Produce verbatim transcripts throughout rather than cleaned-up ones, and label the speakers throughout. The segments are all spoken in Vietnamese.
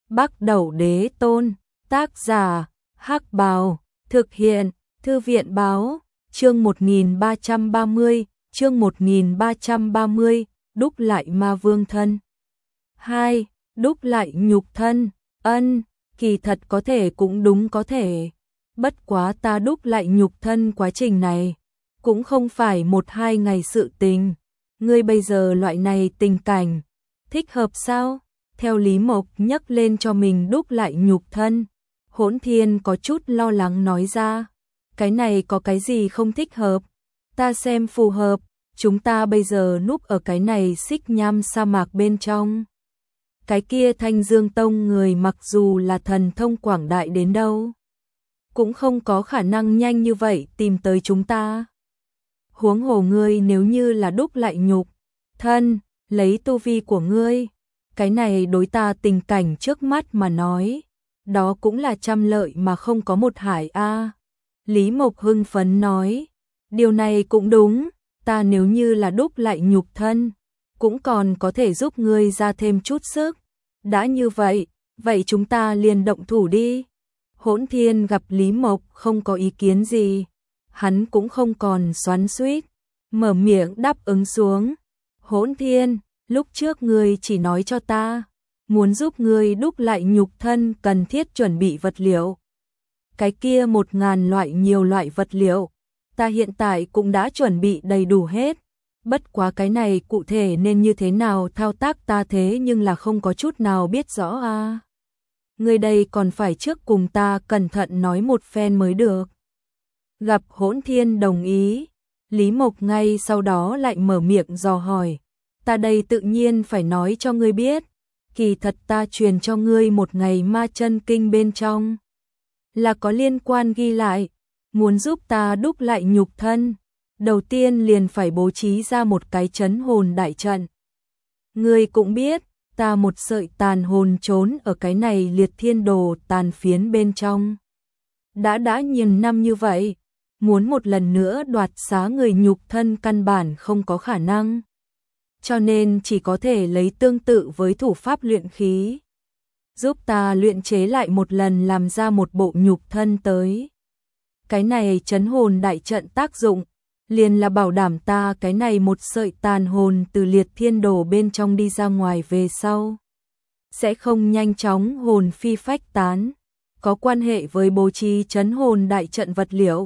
Speaker 1: Bắc Đẩu Đế Tôn, tác giả, Hắc Bào, thực hiện, Thư viện báo, chương một nghìn ba trăm ba mươi, chương một nghìn ba trăm ba mươi, đúc lại ma vương thân. hai. Đúc lại nhục thân, ân, kỳ thật có thể cũng đúng có thể. Bất quá ta đúc lại nhục thân quá trình này, cũng không phải một hai ngày sự tình. Ngươi bây giờ loại này tình cảnh, thích hợp sao? Theo Lý Mộc nhấc lên cho mình đúc lại nhục thân, Hỗn Thiên có chút lo lắng nói ra. Cái này có cái gì không thích hợp? Ta xem phù hợp, chúng ta bây giờ núp ở cái này xích nham sa mạc bên trong. Cái kia Thanh Dương Tông người mặc dù là thần thông quảng đại đến đâu, cũng không có khả năng nhanh như vậy tìm tới chúng ta. Huống hồ ngươi nếu như là đúc lại nhục thân, lấy tu vi của ngươi, cái này đối ta tình cảnh trước mắt mà nói, đó cũng là trăm lợi mà không có một hại a. Lý Mộc hưng phấn nói, điều này cũng đúng, ta nếu như là đúc lại nhục thân, cũng còn có thể giúp ngươi ra thêm chút sức. Đã như vậy, vậy chúng ta liền động thủ đi. Hỗn Thiên gặp Lý Mộc không có ý kiến gì, hắn cũng không còn xoắn xuýt, mở miệng đáp ứng xuống. Hỗn Thiên, lúc trước ngươi chỉ nói cho ta, muốn giúp ngươi đúc lại nhục thân cần thiết chuẩn bị vật liệu. Cái kia một ngàn loại nhiều loại vật liệu, ta hiện tại cũng đã chuẩn bị đầy đủ hết. Bất quá cái này cụ thể nên như thế nào thao tác ta thế nhưng là không có chút nào biết rõ a. À. Ngươi đây còn phải trước cùng ta cẩn thận nói một phen mới được. Gặp Hỗn Thiên đồng ý, Lý Mộc ngay sau đó lại mở miệng dò hỏi. Ta đây tự nhiên phải nói cho ngươi biết, kỳ thật ta truyền cho ngươi một ngày ma chân kinh bên trong, là có liên quan ghi lại, muốn giúp ta đúc lại nhục thân, đầu tiên liền phải bố trí ra một cái trấn hồn đại trận. Ngươi cũng biết, ta một sợi tàn hồn trốn ở cái này liệt thiên đồ tàn phiến bên trong. Đã đã nhiều năm như vậy, muốn một lần nữa đoạt xá người nhục thân căn bản không có khả năng. Cho nên chỉ có thể lấy tương tự với thủ pháp luyện khí, giúp ta luyện chế lại một lần làm ra một bộ nhục thân tới. Cái này trấn hồn đại trận tác dụng, liền là bảo đảm ta cái này một sợi tàn hồn từ liệt thiên đồ bên trong đi ra ngoài về sau, sẽ không nhanh chóng hồn phi phách tán. Có quan hệ với bố trí trấn hồn đại trận vật liệu,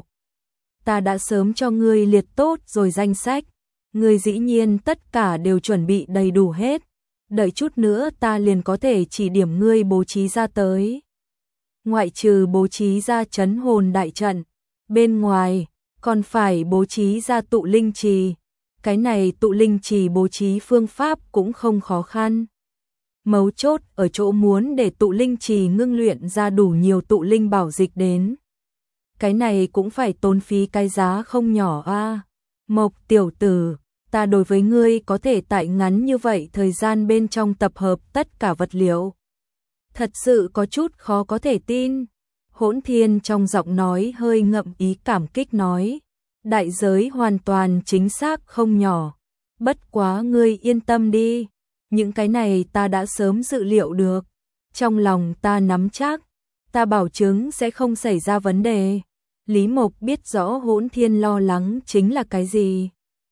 Speaker 1: ta đã sớm cho ngươi liệt tốt rồi danh sách, ngươi dĩ nhiên tất cả đều chuẩn bị đầy đủ hết, đợi chút nữa ta liền có thể chỉ điểm ngươi bố trí ra tới. Ngoại trừ bố trí ra trấn hồn đại trận, bên ngoài còn phải bố trí ra tụ linh trì. Cái này tụ linh trì bố trí phương pháp cũng không khó khăn. Mấu chốt ở chỗ muốn để tụ linh trì ngưng luyện ra đủ nhiều tụ linh bảo dịch đến. Cái này cũng phải tốn phí cái giá không nhỏ a. À. Mộc tiểu tử, ta đối với ngươi có thể tại ngắn như vậy thời gian bên trong tập hợp tất cả vật liệu, thật sự có chút khó có thể tin. Hỗn Thiên trong giọng nói hơi ngậm ý cảm kích nói, đại giới hoàn toàn chính xác không nhỏ, bất quá ngươi yên tâm đi, những cái này ta đã sớm dự liệu được, trong lòng ta nắm chắc, ta bảo chứng sẽ không xảy ra vấn đề. Lý Mộc biết rõ Hỗn Thiên lo lắng chính là cái gì.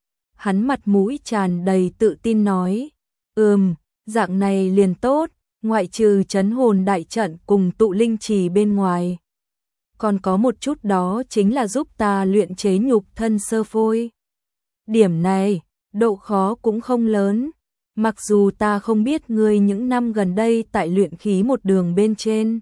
Speaker 1: Hắn mặt mũi tràn đầy tự tin nói, ừm, dạng này liền tốt. Ngoại trừ trấn hồn đại trận cùng tụ linh trì bên ngoài, còn có một chút đó chính là giúp ta luyện chế nhục thân sơ phôi. Điểm này, độ khó cũng không lớn, mặc dù ta không biết ngươi những năm gần đây tại luyện khí một đường bên trên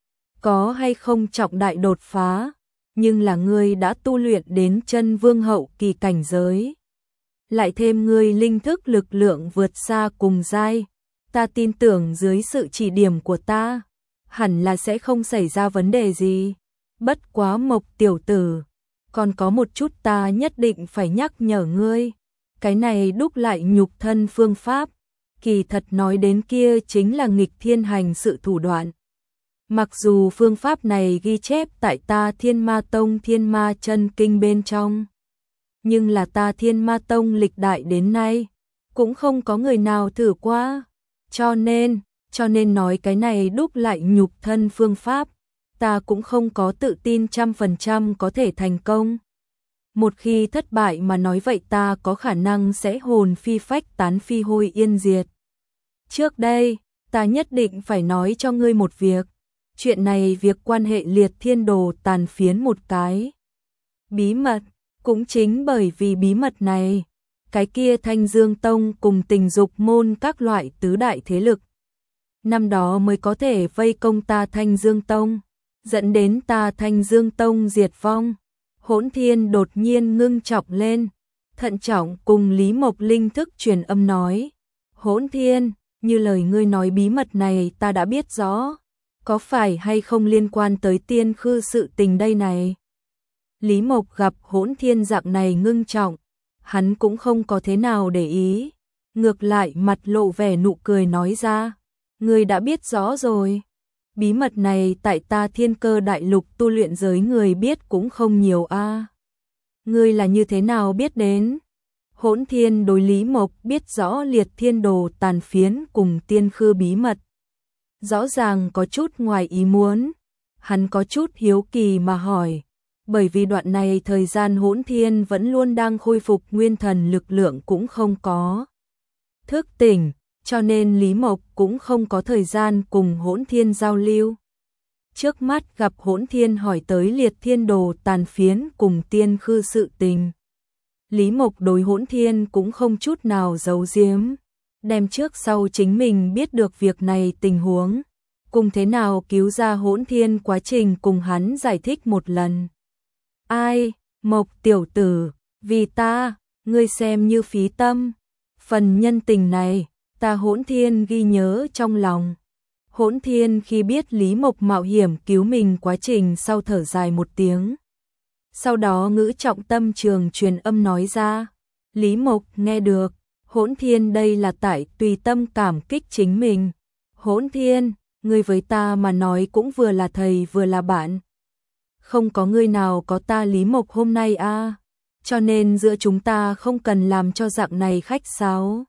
Speaker 1: có hay không trọng đại đột phá, nhưng là ngươi đã tu luyện đến chân vương hậu kỳ cảnh giới. Lại thêm ngươi linh thức lực lượng vượt xa cùng giai. Ta tin tưởng dưới sự chỉ điểm của ta, hẳn là sẽ không xảy ra vấn đề gì. Bất quá Mộc tiểu tử, còn có một chút ta nhất định phải nhắc nhở ngươi. Cái này đúc lại nhục thân phương pháp, kỳ thật nói đến kia chính là nghịch thiên hành sự thủ đoạn. Mặc dù phương pháp này ghi chép tại ta Thiên Ma Tông Thiên Ma Chân Kinh bên trong, nhưng là ta Thiên Ma Tông lịch đại đến nay, cũng không có người nào thử qua. Cho nên, cho nên nói cái này đúc lại nhục thân phương pháp, ta cũng không có tự tin trăm phần trăm có thể thành công. Một khi thất bại mà nói vậy ta có khả năng sẽ hồn phi phách tán phi hôi yên diệt. Trước đây, ta nhất định phải nói cho ngươi một việc. Chuyện này việc quan hệ liệt thiên đồ tàn phiến một cái bí mật, cũng chính bởi vì bí mật này, cái kia Thanh Dương Tông cùng Tình Dục môn các loại tứ đại thế lực năm đó mới có thể vây công ta Thanh Dương Tông, dẫn đến ta Thanh Dương Tông diệt vong. Hỗn Thiên đột nhiên ngưng trọng lên, thận trọng cùng Lý Mộc Linh thức truyền âm nói: Hỗn Thiên, như lời ngươi nói bí mật này ta đã biết rõ, có phải hay không liên quan tới tiên khư sự tình đây này? Lý Mộc gặp Hỗn Thiên dạng này ngưng trọng, hắn cũng không có thế nào để ý, ngược lại mặt lộ vẻ nụ cười nói ra: ngươi đã biết rõ rồi. Bí mật này tại ta Thiên Cơ đại lục tu luyện giới người biết cũng không nhiều a. À. Ngươi là như thế nào biết đến? Hỗn Thiên đối Lý Mộc biết rõ liệt thiên đồ tàn phiến cùng tiên khư bí mật. Rõ ràng có chút ngoài ý muốn, hắn có chút hiếu kỳ mà hỏi, bởi vì đoạn này thời gian Hỗn Thiên vẫn luôn đang khôi phục nguyên thần lực lượng cũng không có thức tỉnh, cho nên Lý Mộc cũng không có thời gian cùng Hỗn Thiên giao lưu. Trước mắt gặp Hỗn Thiên hỏi tới liệt thiên đồ tàn phiến cùng tiên khư sự tình. Lý Mộc đối Hỗn Thiên cũng không chút nào giấu giếm, đem trước sau chính mình biết được việc này tình huống, cùng thế nào cứu ra Hỗn Thiên quá trình cùng hắn giải thích một lần. Ai, Mộc tiểu tử, vì ta, ngươi xem như phí tâm, phần nhân tình này, ta Hỗn Thiên ghi nhớ trong lòng. Hỗn Thiên khi biết Lý Mộc mạo hiểm cứu mình quá trình sau thở dài một tiếng. Sau đó ngữ trọng tâm trường truyền âm nói ra. Lý Mộc nghe được, Hỗn Thiên đây là tại tùy tâm cảm kích chính mình. Hỗn Thiên, ngươi với ta mà nói cũng vừa là thầy vừa là bạn. Không có người nào có ta Lý Mộc hôm nay a, à. Cho nên giữa chúng ta không cần làm cho dạng này khách sáo.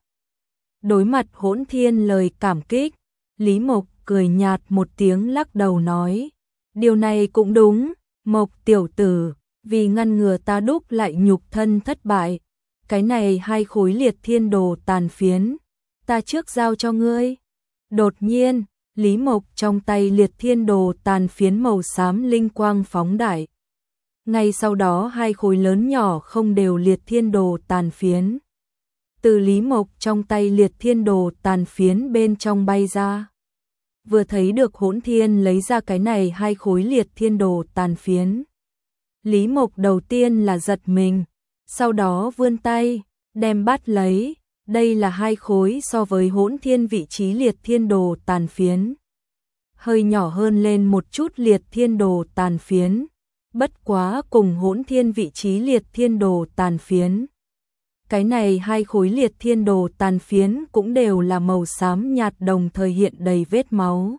Speaker 1: Đối mặt Hỗn Thiên lời cảm kích, Lý Mộc cười nhạt một tiếng lắc đầu nói, điều này cũng đúng, Mộc tiểu tử, vì ngăn ngừa ta đúc lại nhục thân thất bại, cái này hai khối liệt thiên đồ tàn phiến, ta trước giao cho ngươi. Đột nhiên, Lý Mộc trong tay liệt thiên đồ tàn phiến màu xám linh quang phóng đại. Ngay sau đó hai khối lớn nhỏ không đều liệt thiên đồ tàn phiến từ Lý Mộc trong tay liệt thiên đồ tàn phiến bên trong bay ra. Vừa thấy được Hỗn Thiên lấy ra cái này hai khối liệt thiên đồ tàn phiến, Lý Mộc đầu tiên là giật mình, sau đó vươn tay, đem bắt lấy, đây là hai khối so với Hỗn Thiên vị trí liệt thiên đồ tàn phiến. Hơi nhỏ hơn lên một chút liệt thiên đồ tàn phiến, bất quá cùng Hỗn Thiên vị trí liệt thiên đồ tàn phiến. Cái này hai khối liệt thiên đồ tàn phiến cũng đều là màu xám nhạt đồng thời hiện đầy vết máu.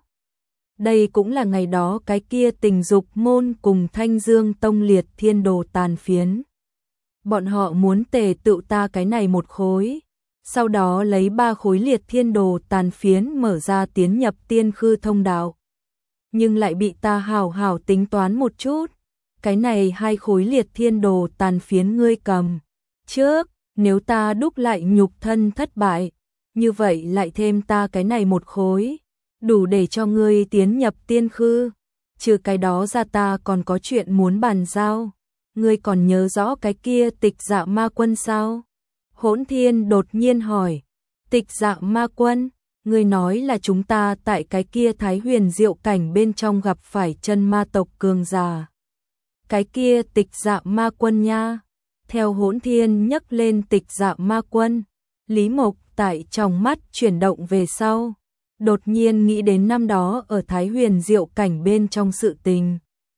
Speaker 1: Đây cũng là ngày đó cái kia Tình Dục môn cùng Thanh Dương Tông liệt thiên đồ tàn phiến. Bọn họ muốn tề tựu ta cái này một khối, sau đó lấy ba khối liệt thiên đồ tàn phiến mở ra tiến nhập tiên khư thông đạo. Nhưng lại bị ta hào hào tính toán một chút, cái này hai khối liệt thiên đồ tàn phiến ngươi cầm trước, nếu ta đúc lại nhục thân thất bại, như vậy lại thêm ta cái này một khối, đủ để cho ngươi tiến nhập tiên khư. Trừ cái đó ra ta còn có chuyện muốn bàn giao. Ngươi còn nhớ rõ cái kia Tịch Dạ Ma Quân sao? Hỗn Thiên đột nhiên hỏi. Tịch Dạ Ma Quân, ngươi nói là chúng ta tại cái kia Thái Huyền Diệu cảnh bên trong gặp phải chân ma tộc cường giả. Cái kia Tịch Dạ Ma Quân nha. Theo Hỗn Thiên nhắc lên Tịch Dạ Ma Quân, Lý Mộc tại trong mắt chuyển động về sau, đột nhiên nghĩ đến năm đó ở Thái Huyền Diệu cảnh bên trong sự tình.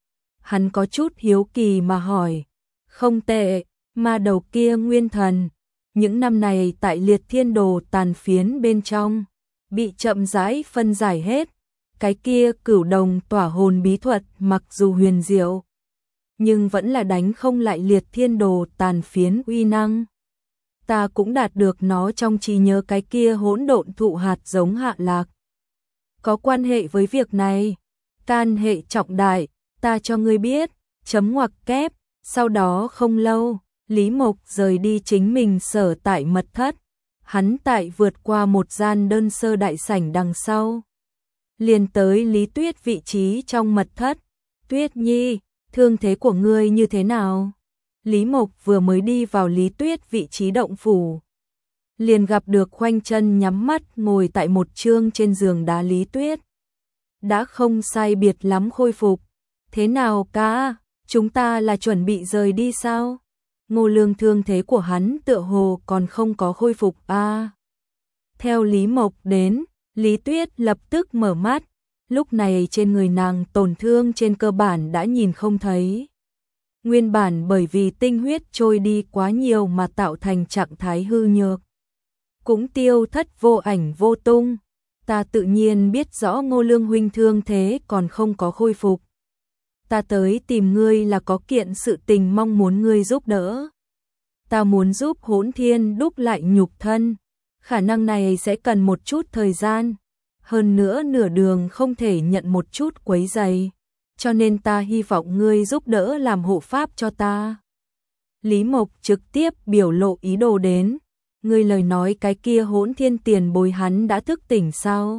Speaker 1: Hắn có chút hiếu kỳ mà hỏi, không tệ, ma đầu kia nguyên thần, những năm này tại liệt thiên đồ tàn phiến bên trong, bị chậm rãi phân giải hết, cái kia cửu đồng tỏa hồn bí thuật mặc dù huyền diệu, nhưng vẫn là đánh không lại liệt thiên đồ tàn phiến uy năng. Ta cũng đạt được nó trong trí nhớ cái kia hỗn độn thụ hạt giống hạ lạc. có quan hệ với việc này, can hệ trọng đại, ta cho ngươi biết, chấm ngoặc kép, sau đó không lâu, Lý Mộc rời đi chính mình sở tại mật thất, hắn tại vượt qua một gian đơn sơ đại sảnh đằng sau. Liền tới Lý Tuyết vị trí trong mật thất, Tuyết Nhi, thương thế của ngươi như thế nào? Lý Mộc vừa mới đi vào Lý Tuyết vị trí động phủ, liền gặp được khoanh chân nhắm mắt ngồi tại một chương trên giường đá Lý Tuyết. Đã không sai biệt lắm khôi phục. Thế nào ca, chúng ta là chuẩn bị rời đi sao? Ngô Lương thương thế của hắn tựa hồ còn không có khôi phục a. À, theo Lý Mộc đến, Lý Tuyết lập tức mở mắt, lúc này trên người nàng tổn thương trên cơ bản đã nhìn không thấy. Nguyên bản bởi vì tinh huyết trôi đi quá nhiều mà tạo thành trạng thái hư nhược, cũng tiêu thất vô ảnh vô tung. Ta tự nhiên biết rõ Ngô Lương huynh thương thế còn không có khôi phục. Ta tới tìm ngươi là có kiện sự tình mong muốn ngươi giúp đỡ. Ta muốn giúp Hỗn Thiên đúc lại nhục thân. Khả năng này sẽ cần một chút thời gian. Hơn nữa nửa đường không thể nhận một chút quấy rầy. Cho nên ta hy vọng ngươi giúp đỡ làm hộ pháp cho ta. Lý Mộc trực tiếp biểu lộ ý đồ đến. Ngươi lời nói cái kia Hỗn Thiên tiền bối hắn đã thức tỉnh sao?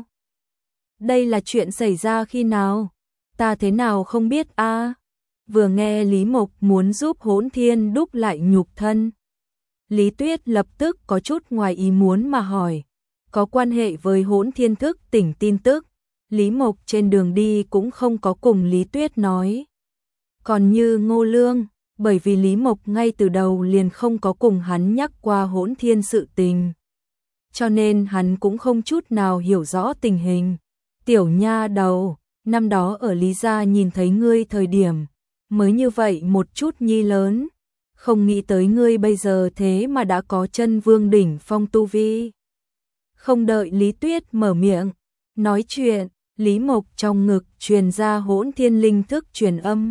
Speaker 1: Đây là chuyện xảy ra khi nào? Ta thế nào không biết a? À? Vừa nghe Lý Mộc muốn giúp Hỗn Thiên đúc lại nhục thân, Lý Tuyết lập tức có chút ngoài ý muốn mà hỏi. Có quan hệ với Hỗn Thiên thức tỉnh tin tức, Lý Mộc trên đường đi cũng không có cùng Lý Tuyết nói. Còn như Ngô Lương, bởi vì Lý Mộc ngay từ đầu liền không có cùng hắn nhắc qua Hỗn Thiên sự tình, cho nên hắn cũng không chút nào hiểu rõ tình hình. Tiểu nha đầu, năm đó ở Lý gia nhìn thấy ngươi thời điểm, mới như vậy một chút nhi lớn, không nghĩ tới ngươi bây giờ thế mà đã có chân vương đỉnh phong tu vi. Không đợi Lý Tuyết mở miệng, nói chuyện, Lý Mộc trong ngực truyền ra Hỗn Thiên linh thức truyền âm.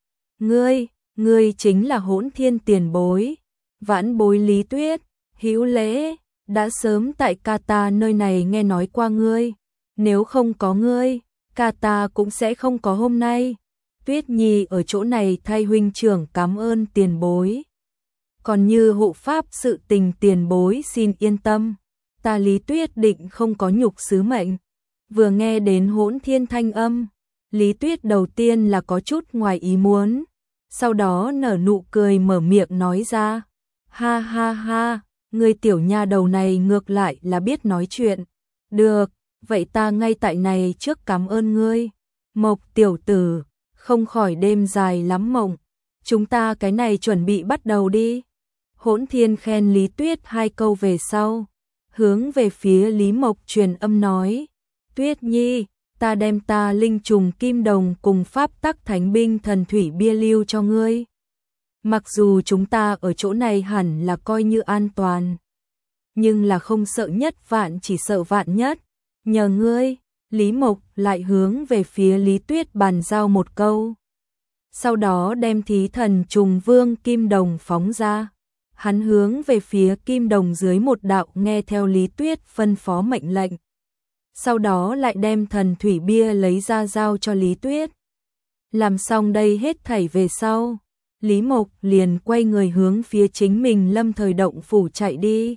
Speaker 1: Ngươi, ngươi chính là Hỗn Thiên tiền bối, vãn bối Lý Tuyết, hữu lễ, đã sớm tại ca ta nơi này nghe nói qua ngươi, nếu không có ngươi, ca ta cũng sẽ không có hôm nay. Tuyết Nhi ở chỗ này thay huynh trưởng cảm ơn tiền bối. Còn như hộ pháp sự tình tiền bối xin yên tâm, ta Lý Tuyết định không có nhục sứ mệnh. Vừa nghe đến Hỗn Thiên thanh âm, Lý Tuyết đầu tiên là có chút ngoài ý muốn, sau đó nở nụ cười mở miệng nói ra. Ha ha ha, người tiểu nha đầu này ngược lại là biết nói chuyện. Được, vậy ta ngay tại này trước cảm ơn ngươi. Mộc tiểu tử, không khỏi đêm dài lắm mộng, chúng ta cái này chuẩn bị bắt đầu đi. Hỗn Thiên khen Lý Tuyết hai câu về sau, hướng về phía Lý Mộc truyền âm nói. Tuyết Nhi, ta đem ta linh trùng kim đồng cùng pháp tắc thánh binh thần thủy bia lưu cho ngươi. Mặc dù chúng ta ở chỗ này hẳn là coi như an toàn, nhưng là không sợ nhất vạn chỉ sợ vạn nhất. Nhờ ngươi, Lý Mộc lại hướng về phía Lý Tuyết bàn giao một câu. Sau đó đem thí thần trùng vương kim đồng phóng ra. Hắn hướng về phía kim đồng dưới một đạo nghe theo Lý Tuyết phân phó mệnh lệnh. Sau đó lại đem thần thủy bia lấy ra giao cho Lý Tuyết. Làm xong đây hết thảy về sau, Lý Mộc liền quay người hướng phía chính mình Lâm Thời động phủ chạy đi.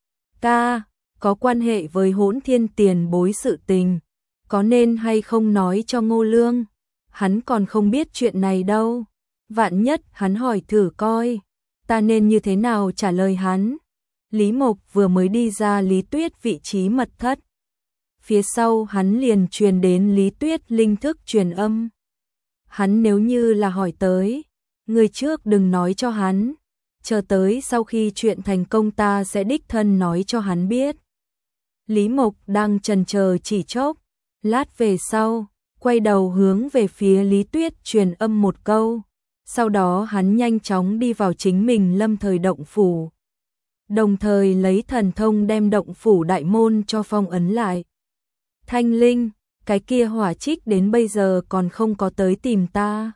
Speaker 1: Ca, có quan hệ với Hỗn Thiên tiền bối sự tình, có nên hay không nói cho Ngô Lương? Hắn còn không biết chuyện này đâu. Vạn nhất hắn hỏi thử coi, ta nên như thế nào trả lời hắn? Lý Mộc vừa mới đi ra Lý Tuyết vị trí mật thất, phía sau hắn liền truyền đến Lý Tuyết linh thức truyền âm. Hắn nếu như là hỏi tới, người trước đừng nói cho hắn, chờ tới sau khi chuyện thành công ta sẽ đích thân nói cho hắn biết. Lý Mộc đang chần chờ chỉ chốc, lát về sau, quay đầu hướng về phía Lý Tuyết truyền âm một câu, sau đó hắn nhanh chóng đi vào chính mình Lâm Thời động phủ, đồng thời lấy thần thông đem động phủ đại môn cho phong ấn lại. Thanh Linh, cái kia hỏa trích đến bây giờ còn không có tới tìm ta.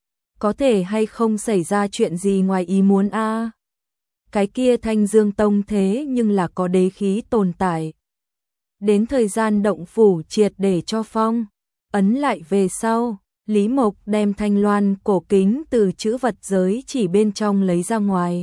Speaker 1: Có thể hay không xảy ra chuyện gì ngoài ý muốn a? À? Cái kia Thanh Dương Tông thế nhưng là có đế khí tồn tại. Đến thời gian động phủ triệt để cho phong ấn lại về sau, Lý Mộc đem thanh loan cổ kính từ chữ vật giới chỉ bên trong lấy ra ngoài.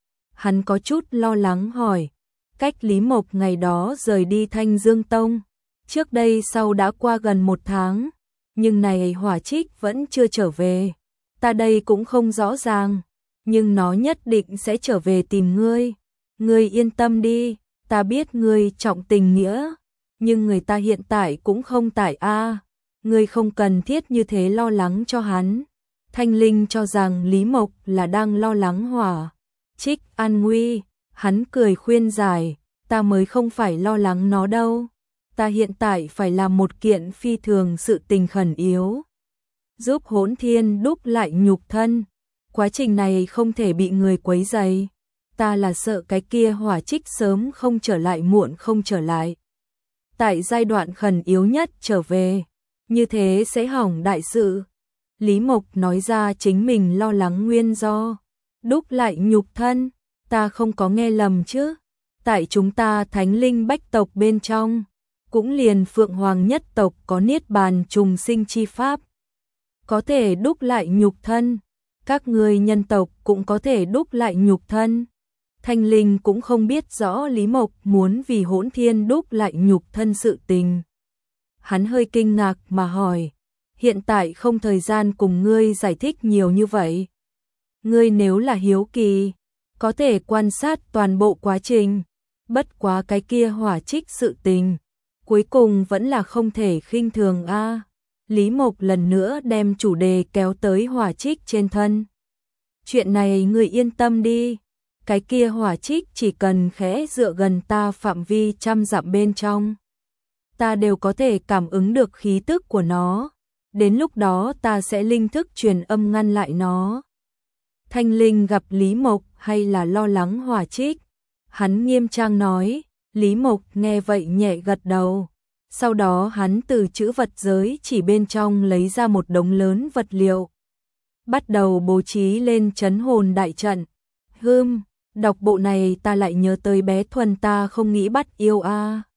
Speaker 1: Hắn có chút lo lắng hỏi, cách Lý Mộc ngày đó rời đi Thanh Dương Tông, trước đây sau đã qua gần một tháng, nhưng này hỏa trích vẫn chưa trở về. Ta đây cũng không rõ ràng, nhưng nó nhất định sẽ trở về tìm ngươi. Ngươi yên tâm đi, ta biết ngươi trọng tình nghĩa, nhưng người ta hiện tại cũng không tại a, ngươi không cần thiết như thế lo lắng cho hắn. Thanh Linh cho rằng Lý Mộc là đang lo lắng hỏa trích an nguy, hắn cười khuyên giải, ta mới không phải lo lắng nó đâu. Ta hiện tại phải làm một kiện phi thường sự tình khẩn yếu, giúp Hỗn Thiên đúc lại nhục thân. Quá trình này không thể bị người quấy rầy. Ta là sợ cái kia hỏa trích sớm không trở lại muộn không trở lại. Tại giai đoạn khẩn yếu nhất trở về, như thế sẽ hỏng đại sự. Lý Mộc nói ra chính mình lo lắng nguyên do. Đúc lại nhục thân, ta không có nghe lầm chứ? Tại chúng ta Thánh Linh Bách tộc bên trong, cũng liền Phượng Hoàng nhất tộc có niết bàn trùng sinh chi pháp, có thể đúc lại nhục thân. Các ngươi nhân tộc cũng có thể đúc lại nhục thân. Thanh Linh cũng không biết rõ Lý Mộc muốn vì Hỗn Thiên đúc lại nhục thân sự tình. Hắn hơi kinh ngạc mà hỏi, hiện tại không thời gian cùng ngươi giải thích nhiều như vậy. Ngươi nếu là hiếu kỳ, có thể quan sát toàn bộ quá trình, bất quá cái kia hỏa trích sự tình, cuối cùng vẫn là không thể khinh thường a. Lý Mộc lần nữa đem chủ đề kéo tới hỏa trích trên thân. Chuyện này ngươi yên tâm đi, cái kia hỏa trích chỉ cần khẽ dựa gần ta phạm vi trăm dặm bên trong, ta đều có thể cảm ứng được khí tức của nó, đến lúc đó ta sẽ linh thức truyền âm ngăn lại nó. Thanh Linh gặp Lý Mộc hay là lo lắng hỏa trích, hắn nghiêm trang nói. Lý Mộc nghe vậy nhẹ gật đầu. Sau đó hắn từ chữ vật giới chỉ bên trong lấy ra một đống lớn vật liệu, bắt đầu bố trí lên trấn hồn đại trận. Hừm, đọc bộ này ta lại nhớ tới bé Thuần ta không nghĩ bắt yêu a.